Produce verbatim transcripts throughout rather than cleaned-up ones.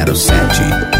zero sete.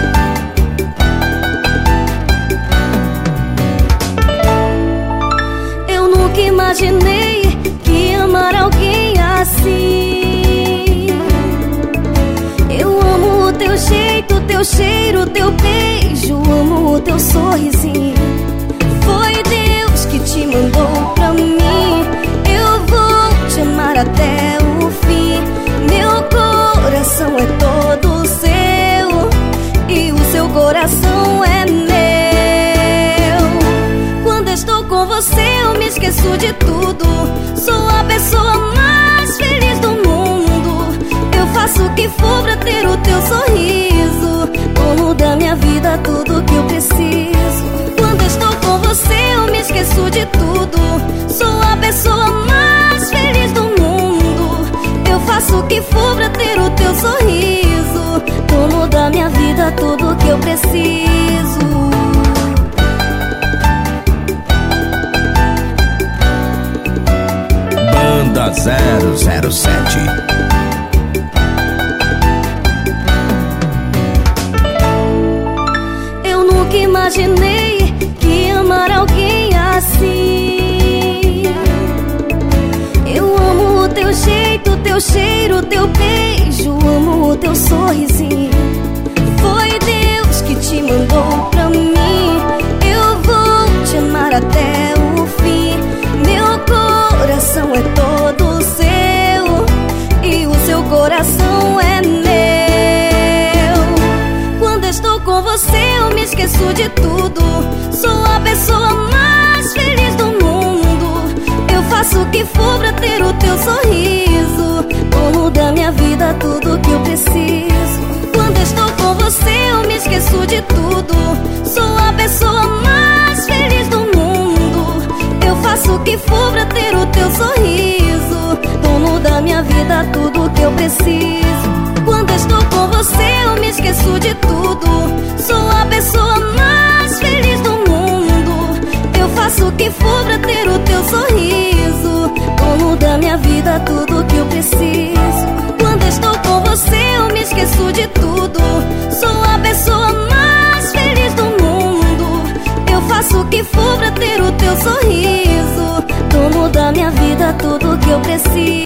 Eu nunca imaginei que amar alguém assim. Eu amo o teu jeito, teu cheiro, teu beijo, amo o teu sorrisinho. Foi Deus que te mandou pra mim. Eu vou te amar até o fim. Meu coração é todo seu e o seu coração é meu. Quando estou com você eu me esqueço de tudo. Sou a pessoa mais feliz do mundo. Eu faço o que for pra ter o teu sorriso. Dono da minha vida, tudo que eu preciso. Quando estou com você eu me esqueço de tudo. Sou a pessoa mais feliz do mundo. Eu faço o que for pra ter o teu sorriso. Dono da minha vida, tudo que eu preciso. Banda zero zero sete. Eu nunca imaginei que amar alguém assim. Eu amo o teu jeito, teu cheiro, teu beijo, amo o teu sorrisinho. Foi Deus que te mandou pra mim. Eu vou te amar até o fim. Meu coração é todo seu e o seu coração é meu. Quando estou com você eu me esqueço de tudo. Sou a pessoa mais feliz do mundo. Eu faço o que for pra ter o teu sorriso. Dono da minha vida, tudo que eu preciso. Quando estou com você eu me esqueço de tudo. Sou a pessoa mais feliz do mundo. Eu faço o que for pra ter o teu sorriso. Dono da minha vida, tudo que eu preciso. Quando estou com você eu me esqueço de tudo. Sou a pessoa mais feliz do mundo. Eu faço o que for pra ter o teu sorriso. Dono da minha vida, tudo que eu preciso. Quando estou com você eu me esqueço de tudo. Sou a pessoa mais feliz do mundo. Eu faço o que for pra ter o teu sorriso. Dono da minha vida, tudo que eu preciso.